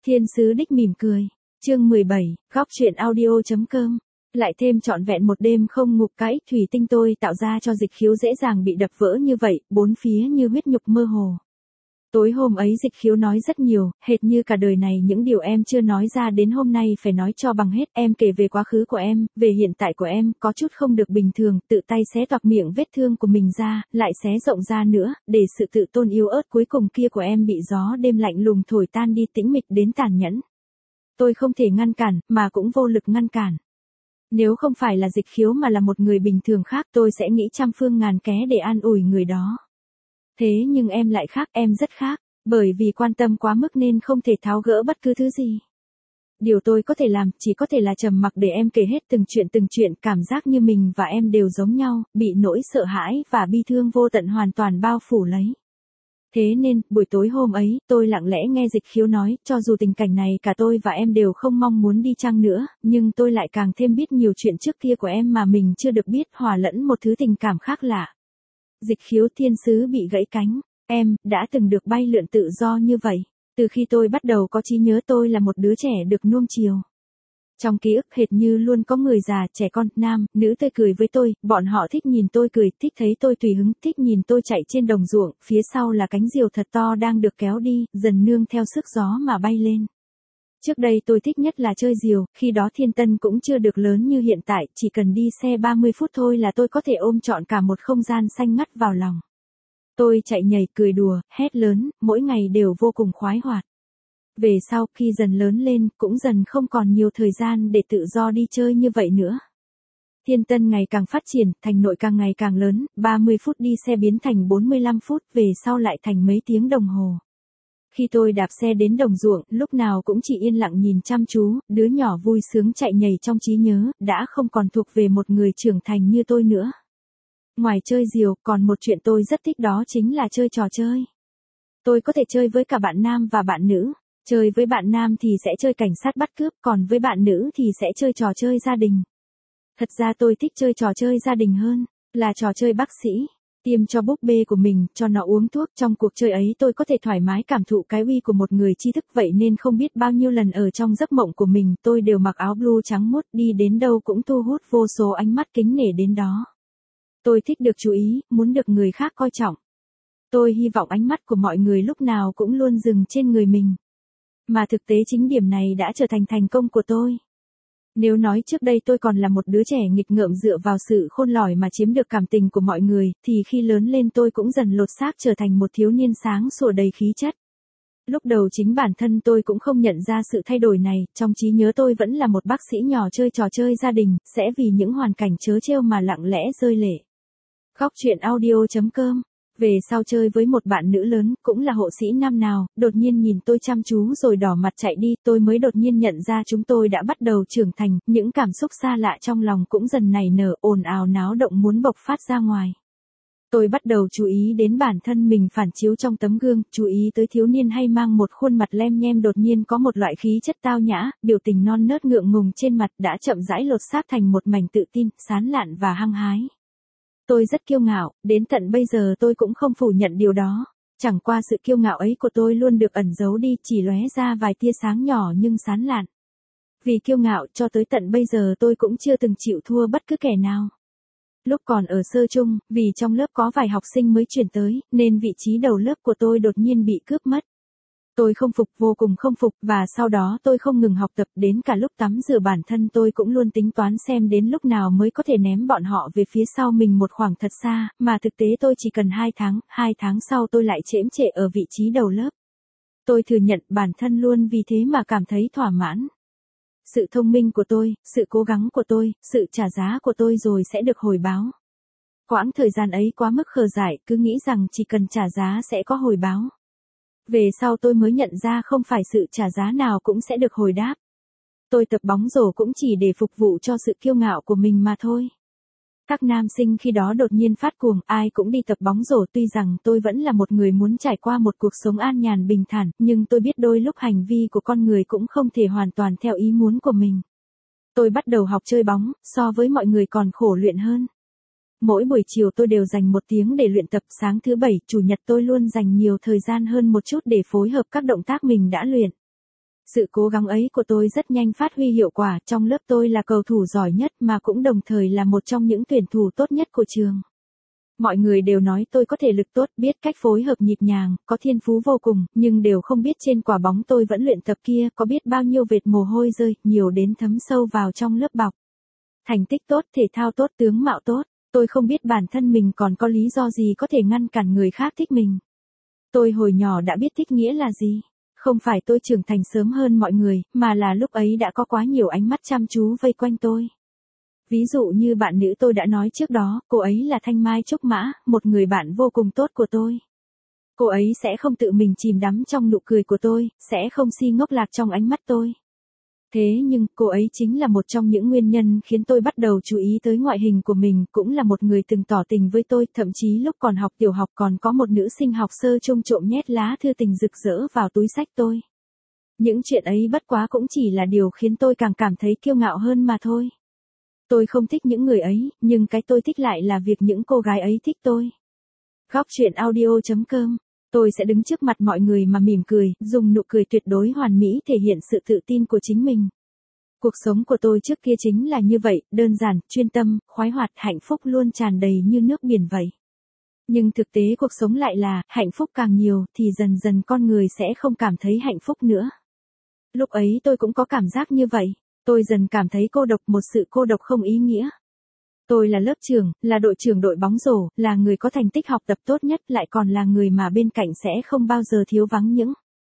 Thiên sứ đích mỉm cười. Chương 17, góc truyện audio.com. Lại thêm trọn vẹn một đêm không ngủ cái thủy tinh tôi tạo ra cho Dịch Khiếu dễ dàng bị đập vỡ như vậy, bốn phía như huyết nhục mơ hồ. Tối hôm ấy Dịch Khiếu nói rất nhiều, hệt như cả đời này những điều em chưa nói ra đến hôm nay phải nói cho bằng hết. Em kể về quá khứ của em, về hiện tại của em, có chút không được bình thường, tự tay xé toạc miệng vết thương của mình ra, lại xé rộng ra nữa, để sự tự tôn yếu ớt cuối cùng kia của em bị gió đêm lạnh lùng thổi tan đi tĩnh mịch đến tàn nhẫn. Tôi không thể ngăn cản, mà cũng vô lực ngăn cản. Nếu không phải là Dịch Khiếu mà là một người bình thường khác, tôi sẽ nghĩ trăm phương ngàn kế để an ủi người đó. Thế nhưng em lại khác, em rất khác, bởi vì quan tâm quá mức nên không thể tháo gỡ bất cứ thứ gì. Điều tôi có thể làm chỉ có thể là trầm mặc để em kể hết từng chuyện, cảm giác như mình và em đều giống nhau, bị nỗi sợ hãi và bi thương vô tận hoàn toàn bao phủ lấy. Thế nên, buổi tối hôm ấy, tôi lặng lẽ nghe Dịch Khiếu nói, cho dù tình cảnh này cả tôi và em đều không mong muốn đi chăng nữa, nhưng tôi lại càng thêm biết nhiều chuyện trước kia của em mà mình chưa được biết, hòa lẫn một thứ tình cảm khác lạ. Dịch Khiếu, thiên sứ bị gãy cánh. Em, đã từng được bay lượn tự do như vậy. Từ khi tôi bắt đầu có trí nhớ tôi là một đứa trẻ được nuông chiều. Trong ký ức hệt như luôn có người già, trẻ con, nam, nữ tươi cười với tôi, bọn họ thích nhìn tôi cười, thích thấy tôi tùy hứng, thích nhìn tôi chạy trên đồng ruộng, phía sau là cánh diều thật to đang được kéo đi, dần nương theo sức gió mà bay lên. Trước đây tôi thích nhất là chơi diều, khi đó thiên tân cũng chưa được lớn như hiện tại, chỉ cần đi xe 30 phút thôi là tôi có thể ôm trọn cả một không gian xanh ngắt vào lòng. Tôi chạy nhảy, cười đùa, hét lớn, mỗi ngày đều vô cùng khoái hoạt. Về sau, khi dần lớn lên, cũng dần không còn nhiều thời gian để tự do đi chơi như vậy nữa. Thiên tân ngày càng phát triển, thành nội càng ngày càng lớn, 30 phút đi xe biến thành 45 phút, về sau lại thành mấy tiếng đồng hồ. Khi tôi đạp xe đến đồng ruộng, lúc nào cũng chỉ yên lặng nhìn chăm chú, đứa nhỏ vui sướng chạy nhảy trong trí nhớ, đã không còn thuộc về một người trưởng thành như tôi nữa. Ngoài chơi diều, còn một chuyện tôi rất thích đó chính là chơi trò chơi. Tôi có thể chơi với cả bạn nam và bạn nữ. Chơi với bạn nam thì sẽ chơi cảnh sát bắt cướp, còn với bạn nữ thì sẽ chơi trò chơi gia đình. Thật ra tôi thích chơi trò chơi gia đình hơn, là trò chơi bác sĩ. Tiêm cho búp bê của mình, cho nó uống thuốc. Trong cuộc chơi ấy tôi có thể thoải mái cảm thụ cái uy của một người tri thức, vậy nên không biết bao nhiêu lần ở trong giấc mộng của mình tôi đều mặc áo blue trắng muốt, đi đến đâu cũng thu hút vô số ánh mắt kính nể đến đó. Tôi thích được chú ý, muốn được người khác coi trọng. Tôi hy vọng ánh mắt của mọi người lúc nào cũng luôn dừng trên người mình. Mà thực tế chính điểm này đã trở thành thành công của tôi. Nếu nói trước đây tôi còn là một đứa trẻ nghịch ngợm dựa vào sự khôn lỏi mà chiếm được cảm tình của mọi người, thì khi lớn lên tôi cũng dần lột xác trở thành một thiếu niên sáng sủa đầy khí chất. Lúc đầu chính bản thân tôi cũng không nhận ra sự thay đổi này, trong trí nhớ tôi vẫn là một bác sĩ nhỏ chơi trò chơi gia đình, sẽ vì những hoàn cảnh trớ trêu mà lặng lẽ rơi lệ. Góc truyện audio.com. Về sau chơi với một bạn nữ lớn, cũng là hộ sĩ nam nào, đột nhiên nhìn tôi chăm chú rồi đỏ mặt chạy đi, tôi mới đột nhiên nhận ra chúng tôi đã bắt đầu trưởng thành, những cảm xúc xa lạ trong lòng cũng dần nảy nở, ồn ào náo động muốn bộc phát ra ngoài. Tôi bắt đầu chú ý đến bản thân mình phản chiếu trong tấm gương, chú ý tới thiếu niên hay mang một khuôn mặt lem nhem đột nhiên có một loại khí chất tao nhã, biểu tình non nớt ngượng ngùng trên mặt đã chậm rãi lột xác thành một mảnh tự tin, sán lạn và hăng hái. Tôi rất kiêu ngạo, đến tận bây giờ tôi cũng không phủ nhận điều đó. Chẳng qua sự kiêu ngạo ấy của tôi luôn được ẩn giấu đi, chỉ lóe ra vài tia sáng nhỏ nhưng sán lạn. Vì kiêu ngạo cho tới tận bây giờ tôi cũng chưa từng chịu thua bất cứ kẻ nào. Lúc còn ở sơ trung, vì trong lớp có vài học sinh mới chuyển tới, nên vị trí đầu lớp của tôi đột nhiên bị cướp mất. Tôi không phục, vô cùng không phục, và sau đó tôi không ngừng học tập, đến cả lúc tắm rửa bản thân tôi cũng luôn tính toán xem đến lúc nào mới có thể ném bọn họ về phía sau mình một khoảng thật xa, mà thực tế tôi chỉ cần 2 tháng sau tôi lại chễm trệ ở vị trí đầu lớp. Tôi thừa nhận bản thân luôn vì thế mà cảm thấy thỏa mãn. Sự thông minh của tôi, sự cố gắng của tôi, sự trả giá của tôi rồi sẽ được hồi báo. Quãng thời gian ấy quá mức khờ dại, cứ nghĩ rằng chỉ cần trả giá sẽ có hồi báo. Về sau tôi mới nhận ra không phải sự trả giá nào cũng sẽ được hồi đáp. Tôi tập bóng rổ cũng chỉ để phục vụ cho sự kiêu ngạo của mình mà thôi. Các nam sinh khi đó đột nhiên phát cuồng, ai cũng đi tập bóng rổ, tuy rằng tôi vẫn là một người muốn trải qua một cuộc sống an nhàn bình thản, nhưng tôi biết đôi lúc hành vi của con người cũng không thể hoàn toàn theo ý muốn của mình. Tôi bắt đầu học chơi bóng, so với mọi người còn khổ luyện hơn. Mỗi buổi chiều tôi đều dành 1 tiếng để luyện tập, sáng thứ Bảy, Chủ nhật tôi luôn dành nhiều thời gian hơn một chút để phối hợp các động tác mình đã luyện. Sự cố gắng ấy của tôi rất nhanh phát huy hiệu quả, trong lớp tôi là cầu thủ giỏi nhất mà cũng đồng thời là một trong những tuyển thủ tốt nhất của trường. Mọi người đều nói tôi có thể lực tốt, biết cách phối hợp nhịp nhàng, có thiên phú vô cùng, nhưng đều không biết trên quả bóng tôi vẫn luyện tập kia có biết bao nhiêu vệt mồ hôi rơi, nhiều đến thấm sâu vào trong lớp bọc. Thành tích tốt, thể thao tốt, tướng mạo tốt, tôi không biết bản thân mình còn có lý do gì có thể ngăn cản người khác thích mình. Tôi hồi nhỏ đã biết thích nghĩa là gì. Không phải tôi trưởng thành sớm hơn mọi người, mà là lúc ấy đã có quá nhiều ánh mắt chăm chú vây quanh tôi. Ví dụ như bạn nữ tôi đã nói trước đó, cô ấy là Thanh Mai Trúc Mã, một người bạn vô cùng tốt của tôi. Cô ấy sẽ không tự mình chìm đắm trong nụ cười của tôi, sẽ không si ngốc lạc trong ánh mắt tôi. Thế nhưng, cô ấy chính là một trong những nguyên nhân khiến tôi bắt đầu chú ý tới ngoại hình của mình, cũng là một người từng tỏ tình với tôi, thậm chí lúc còn học tiểu học còn có một nữ sinh học sơ chung trộm nhét lá thư tình rực rỡ vào túi xách tôi. Những chuyện ấy bất quá cũng chỉ là điều khiến tôi càng cảm thấy kiêu ngạo hơn mà thôi. Tôi không thích những người ấy, nhưng cái tôi thích lại là việc những cô gái ấy thích tôi. Góc truyện audio.com. Tôi sẽ đứng trước mặt mọi người mà mỉm cười, dùng nụ cười tuyệt đối hoàn mỹ thể hiện sự tự tin của chính mình. Cuộc sống của tôi trước kia chính là như vậy, đơn giản, chuyên tâm, khoái hoạt, hạnh phúc luôn tràn đầy như nước biển vậy. Nhưng thực tế cuộc sống lại là, hạnh phúc càng nhiều thì dần dần con người sẽ không cảm thấy hạnh phúc nữa. Lúc ấy tôi cũng có cảm giác như vậy. Tôi dần cảm thấy cô độc, một sự cô độc không ý nghĩa. Tôi là lớp trưởng, là đội trưởng đội bóng rổ, là người có thành tích học tập tốt nhất, lại còn là người mà bên cạnh sẽ không bao giờ thiếu vắng những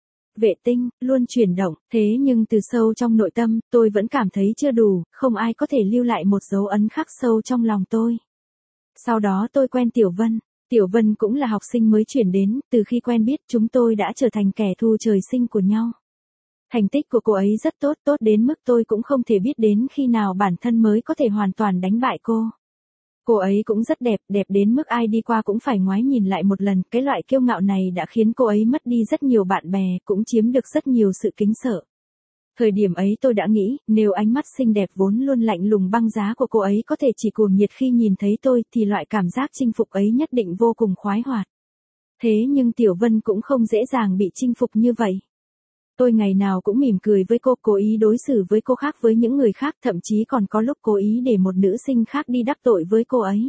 vệ tinh, luôn chuyển động. Thế nhưng từ sâu trong nội tâm, tôi vẫn cảm thấy chưa đủ, không ai có thể lưu lại một dấu ấn khắc sâu trong lòng tôi. Sau đó tôi quen Tiểu Vân. Tiểu Vân cũng là học sinh mới chuyển đến, từ khi quen biết chúng tôi đã trở thành kẻ thù trời sinh của nhau. Thành tích của cô ấy rất tốt, tốt đến mức tôi cũng không thể biết đến khi nào bản thân mới có thể hoàn toàn đánh bại cô. Cô ấy cũng rất đẹp, đẹp đến mức ai đi qua cũng phải ngoái nhìn lại một lần, cái loại kiêu ngạo này đã khiến cô ấy mất đi rất nhiều bạn bè, cũng chiếm được rất nhiều sự kính sợ. Thời điểm ấy tôi đã nghĩ, nếu ánh mắt xinh đẹp vốn luôn lạnh lùng băng giá của cô ấy có thể chỉ cuồng nhiệt khi nhìn thấy tôi, thì loại cảm giác chinh phục ấy nhất định vô cùng khoái hoạt. Thế nhưng Tiểu Vân cũng không dễ dàng bị chinh phục như vậy. Tôi ngày nào cũng mỉm cười với cô, cố ý đối xử với cô khác với những người khác, thậm chí còn có lúc cố ý để một nữ sinh khác đi đắc tội với cô ấy.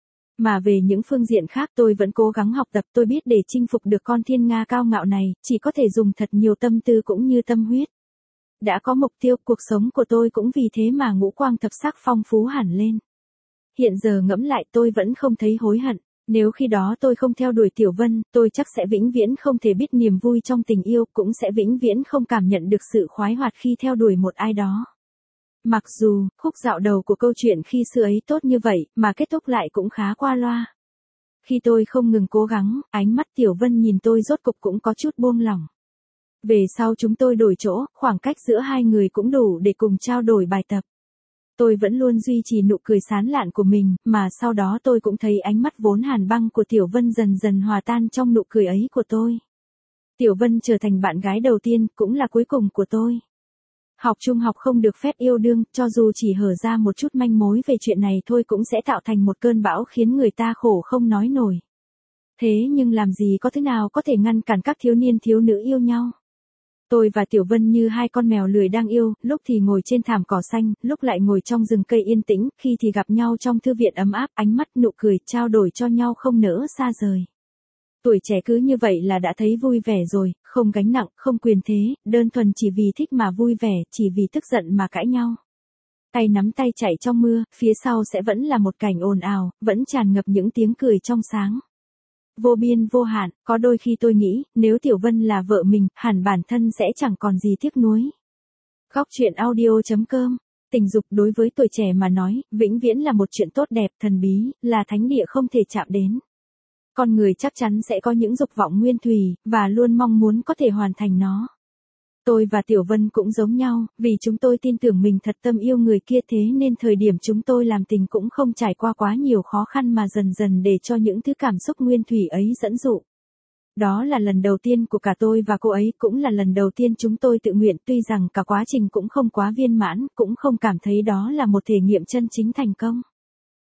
Mà về những phương diện khác tôi vẫn cố gắng học tập, tôi biết để chinh phục được con thiên nga cao ngạo này, chỉ có thể dùng thật nhiều tâm tư cũng như tâm huyết. Đã có mục tiêu, cuộc sống của tôi cũng vì thế mà ngũ quang thập sắc phong phú hẳn lên. Hiện giờ ngẫm lại tôi vẫn không thấy hối hận. Nếu khi đó tôi không theo đuổi Tiểu Vân, tôi chắc sẽ vĩnh viễn không thể biết niềm vui trong tình yêu, cũng sẽ vĩnh viễn không cảm nhận được sự khoái hoạt khi theo đuổi một ai đó. Mặc dù, khúc dạo đầu của câu chuyện khi xưa ấy tốt như vậy, mà kết thúc lại cũng khá qua loa. Khi tôi không ngừng cố gắng, ánh mắt Tiểu Vân nhìn tôi rốt cục cũng có chút buông lỏng. Về sau chúng tôi đổi chỗ, khoảng cách giữa hai người cũng đủ để cùng trao đổi bài tập. Tôi vẫn luôn duy trì nụ cười sán lạn của mình, mà sau đó tôi cũng thấy ánh mắt vốn hàn băng của Tiểu Vân dần dần hòa tan trong nụ cười ấy của tôi. Tiểu Vân trở thành bạn gái đầu tiên, cũng là cuối cùng của tôi. Học trung học không được phép yêu đương, cho dù chỉ hở ra một chút manh mối về chuyện này thôi cũng sẽ tạo thành một cơn bão khiến người ta khổ không nói nổi. Thế nhưng làm gì có thứ nào có thể ngăn cản các thiếu niên thiếu nữ yêu nhau. Tôi và Tiểu Vân như hai con mèo lười đang yêu, lúc thì ngồi trên thảm cỏ xanh, lúc lại ngồi trong rừng cây yên tĩnh, khi thì gặp nhau trong thư viện ấm áp, ánh mắt, nụ cười, trao đổi cho nhau không nỡ xa rời. Tuổi trẻ cứ như vậy là đã thấy vui vẻ rồi, không gánh nặng, không quyền thế, đơn thuần chỉ vì thích mà vui vẻ, chỉ vì tức giận mà cãi nhau. Tay nắm tay chạy trong mưa, phía sau sẽ vẫn là một cảnh ồn ào, vẫn tràn ngập những tiếng cười trong sáng. Vô biên vô hạn, có đôi khi tôi nghĩ, nếu Tiểu Vân là vợ mình, hẳn bản thân sẽ chẳng còn gì tiếc nuối. Góc truyện audio.com. Tình dục đối với tuổi trẻ mà nói, vĩnh viễn là một chuyện tốt đẹp, thần bí, là thánh địa không thể chạm đến. Con người chắc chắn sẽ có những dục vọng nguyên thủy, và luôn mong muốn có thể hoàn thành nó. Tôi và Tiểu Vân cũng giống nhau, vì chúng tôi tin tưởng mình thật tâm yêu người kia, thế nên thời điểm chúng tôi làm tình cũng không trải qua quá nhiều khó khăn mà dần dần để cho những thứ cảm xúc nguyên thủy ấy dẫn dụ. Đó là lần đầu tiên của cả tôi và cô ấy, cũng là lần đầu tiên chúng tôi tự nguyện, tuy rằng cả quá trình cũng không quá viên mãn, cũng không cảm thấy đó là một thể nghiệm chân chính thành công.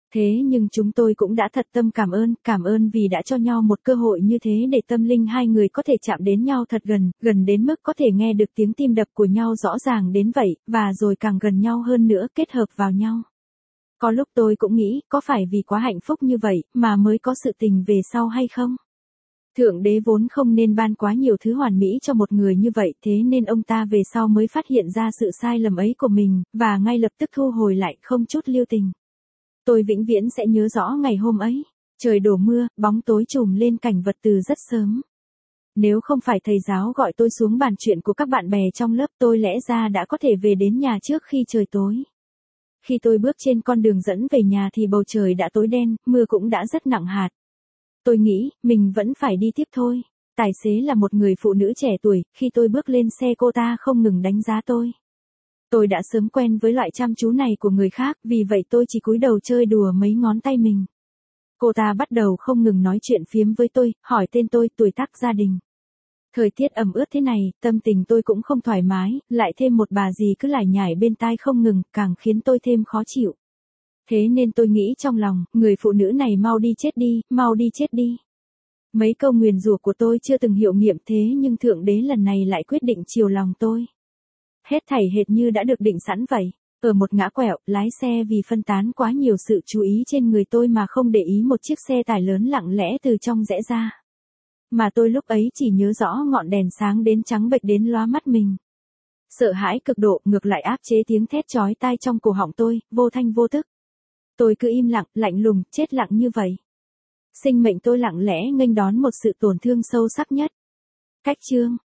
Thế nhưng chúng tôi cũng đã thật tâm cảm ơn vì đã cho nhau một cơ hội như thế để tâm linh hai người có thể chạm đến nhau thật gần, gần đến mức có thể nghe được tiếng tim đập của nhau rõ ràng đến vậy, và rồi càng gần nhau hơn nữa kết hợp vào nhau. Có lúc tôi cũng nghĩ, có phải vì quá hạnh phúc như vậy, mà mới có sự tình về sau hay không? Thượng đế vốn không nên ban quá nhiều thứ hoàn mỹ cho một người như vậy, thế nên ông ta về sau mới phát hiện ra sự sai lầm ấy của mình, và ngay lập tức thu hồi lại không chút lưu tình. Tôi vĩnh viễn sẽ nhớ rõ ngày hôm ấy. Trời đổ mưa, bóng tối trùm lên cảnh vật từ rất sớm. Nếu không phải thầy giáo gọi tôi xuống bàn chuyện của các bạn bè trong lớp, tôi lẽ ra đã có thể về đến nhà trước khi trời tối. Khi tôi bước trên con đường dẫn về nhà thì bầu trời đã tối đen, mưa cũng đã rất nặng hạt. Tôi nghĩ, mình vẫn phải đi tiếp thôi. Tài xế là một người phụ nữ trẻ tuổi, khi tôi bước lên xe cô ta không ngừng đánh giá tôi. Tôi đã sớm quen với loại chăm chú này của người khác, vì vậy tôi chỉ cúi đầu chơi đùa mấy ngón tay mình. Cô ta bắt đầu không ngừng nói chuyện phiếm với tôi, hỏi tên tôi, tuổi tác, gia đình. Thời tiết ẩm ướt thế này, tâm tình tôi cũng không thoải mái, lại thêm một bà dì cứ lải nhải bên tai không ngừng, càng khiến tôi thêm khó chịu. Thế nên tôi nghĩ trong lòng, người phụ nữ này mau đi chết đi, mau đi chết đi. Mấy câu nguyền rủa của tôi chưa từng hiệu nghiệm, thế nhưng Thượng Đế lần này lại quyết định chiều lòng tôi. Hết thảy hệt như đã được định sẵn vậy. Ở một ngã quẹo, lái xe vì phân tán quá nhiều sự chú ý trên người tôi mà không để ý một chiếc xe tải lớn lặng lẽ từ trong rẽ ra. Mà tôi lúc ấy chỉ nhớ rõ ngọn đèn sáng đến trắng bệch đến lóa mắt mình. Sợ hãi cực độ, ngược lại áp chế tiếng thét chói tai trong cổ họng tôi, vô thanh vô tức. Tôi cứ im lặng, lạnh lùng, chết lặng như vậy. Sinh mệnh tôi lặng lẽ nghênh đón một sự tổn thương sâu sắc nhất. Cách chương